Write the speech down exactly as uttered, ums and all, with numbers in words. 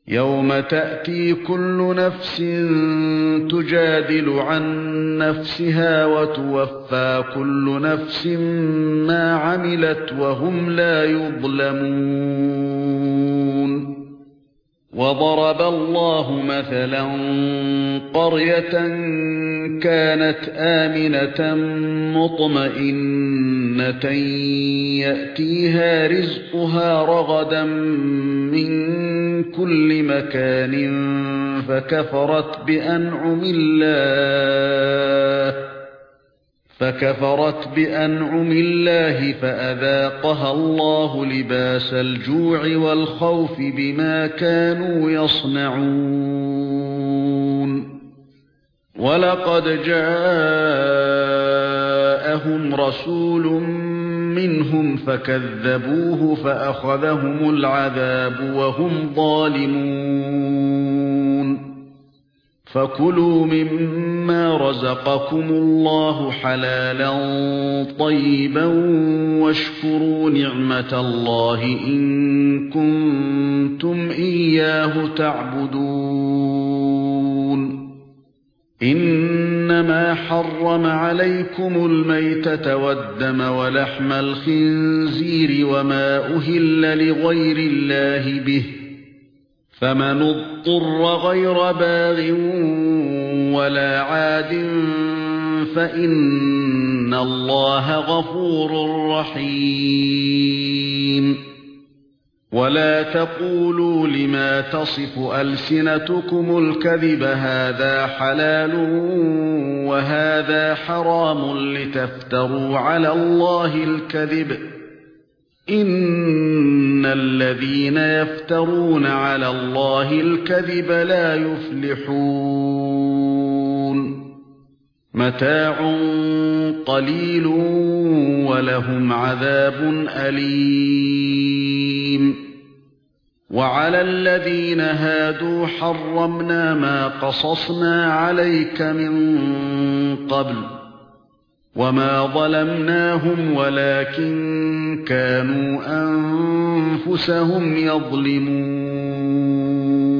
يَوْمَ تَأْتِي كُلُّ نَفْسٍ تُجَادِلُ عَن نَّفْسِهَا وَتُوَفَّى كُلُّ نَفْسٍ مَّا عَمِلَتْ وَهُمْ لَا يُظْلَمُونَ وَضَرَبَ اللَّهُ مَثَلًا قَرْيَةً كَانَتْ آمِنَةً مُطْمَئِنَّةً يَأْتِيهَا رِزْقُهَا رَغَدًا مِّن كُلِّ مَكَانٍ فَكَفَرَتْ بِأَنْعُمِ اللَّهِ فَكَفَرَتْ بِأَنْعُمِ اللَّهِ فَأَذَاقَهَا اللَّهُ لِبَاسَ الْجُوعِ وَالْخَوْفِ بِمَا كَانُوا يَصْنَعُونَ وَلَقَدْ جَاءَهُمْ رَسُولٌ مِّنْهُمْ فَكَذَّبُوهُ فَأَخَذَهُمُ الْعَذَابُ وَهُمْ ظَالِمُونَ فَكُلُوا مِمَّا رَزَقَكُمُ اللَّهُ حَلَالًا طَيِّبًا وَاشْكُرُوا نِعْمَةَ اللَّهِ إِن كُنتُمْ إِيَّاهُ تَعْبُدُونَ إِنَّمَا حَرَّمَ عَلَيْكُمُ الْمَيْتَةَ وَالدَّمَ وَلَحْمَ الْخِنزِيرِ وَمَا أُهِلَّ لِغَيْرِ اللَّهِ بِهِ فَمَنِ اضْطُرَّ غَيْرَ بَاغٍ وَلَا عَادٍ فَإِنَّ اللَّهَ غَفُورٌ رَّحِيمٌ وَلَا تَقُولُوا لِمَا تَصِفُ أَلْسِنَتُكُمُ الْكَذِبَ هَذَا حَلَالٌ وَهَذَا حَرَامٌ لِتَفْتَرُوا عَلَى اللَّهِ الْكَذِبَ إِنَّ الَّذِينَ يَفْتَرُونَ عَلَى اللَّهِ الْكَذِبَ لَا يُفْلِحُونَ مَتَاعٌ قَلِيلٌ وَلَهُمْ عَذَابٌ أَلِيمٌ وَعَلَى الَّذِينَ هَادُوا حَرَّمْنَا مَا قَصَصْنَا عَلَيْكَ مِن قَبْلُ وَمَا ظَلَمْنَاهُمْ وَلَكِن كَانُوا أَنفُسَهُمْ يَظْلِمُونَ